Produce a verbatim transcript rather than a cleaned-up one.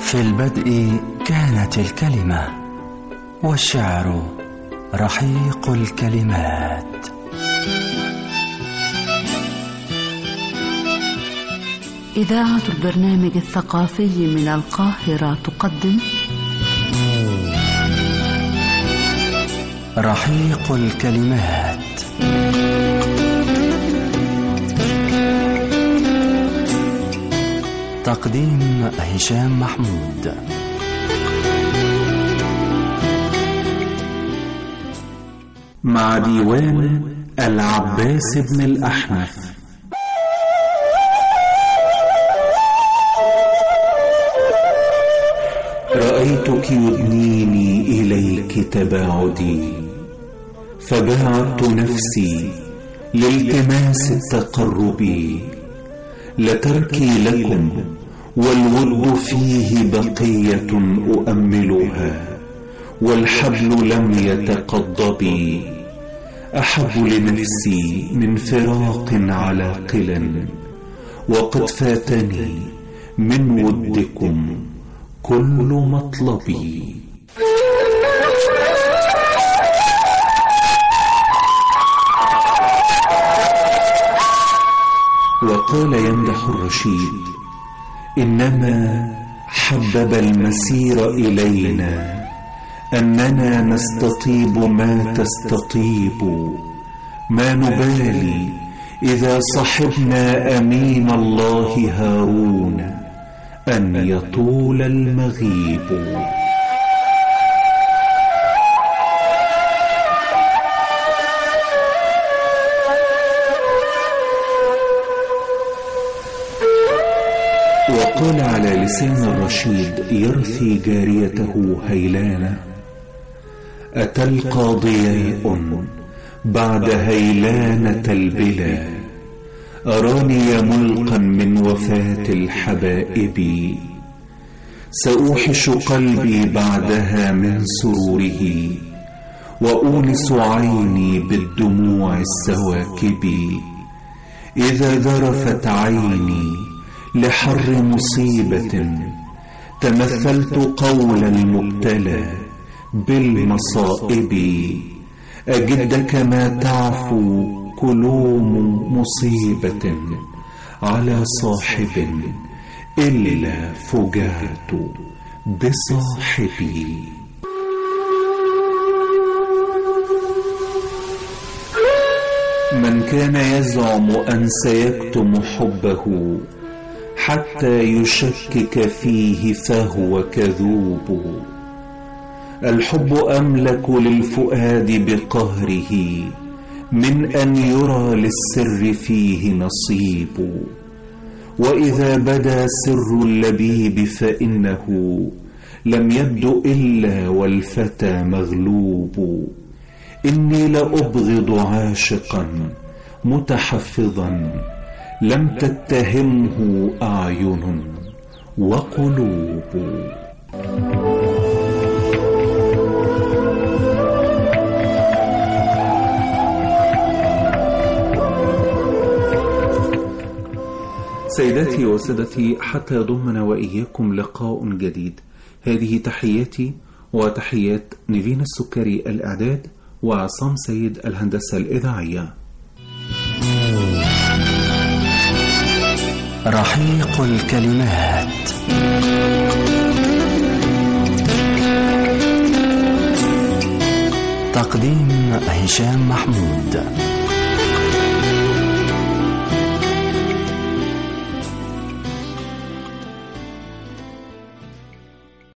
في البدء كانت الكلمة، والشعر رحيق الكلمات. إذاعة البرنامج الثقافي من القاهرة تقدم رحيق الكلمات. تقديم هشام محمود. مع ديوان العباس بن الأحنف. رأيتك يدنيني إليك تباعدي، فباعدت نفسي لالتماس التقرب، لتركي لكم والود فيه بقية أؤملها، والحبل لم يتقضب. أحب لنفسي من فراق على قل، وقد فاتني من ودكم كل مطلبي. وقال يمدح الرشيد: إنما حبب المسير إلينا أننا نستطيب ما تستطيب، ما نبالي إذا صحبنا أمين الله هارون أن يطول المغيب. وقال على لسان الرشيد يرثي جاريته هيلانة: أتى القاضياء بعد هيلانة البلا، أراني ملقا من وفاة الحبائب، سأوحش قلبي بعدها من سروره، وأونس عيني بالدموع السواكب. إذا ذرفت عيني لحر مصيبة، تمثلت قول المبتلى بالمصائب، أجدك ما تعفو كلوم مصيبة على صاحب، إلا فجعت بصاحبي. من كان يزعم أن سيكتم حبه حتى يشكك فيه فهو كذوب. الحب أملك للفؤاد بقهره من أن يرى للسر فيه نصيب، وإذا بدا سر اللبيب فإنه لم يبدو إلا والفتى مغلوب. إني لأبغض عاشقا متحفظا لم تتهمه أعين وقلوب. سيداتي وسادتي، حتى يضمنا وإياكم لقاء جديد، هذه تحياتي وتحيات نيفين السكري الإعداد، وعصام سيد الهندسة الإذاعية. رحيق الكلمات. تقديم هشام محمود.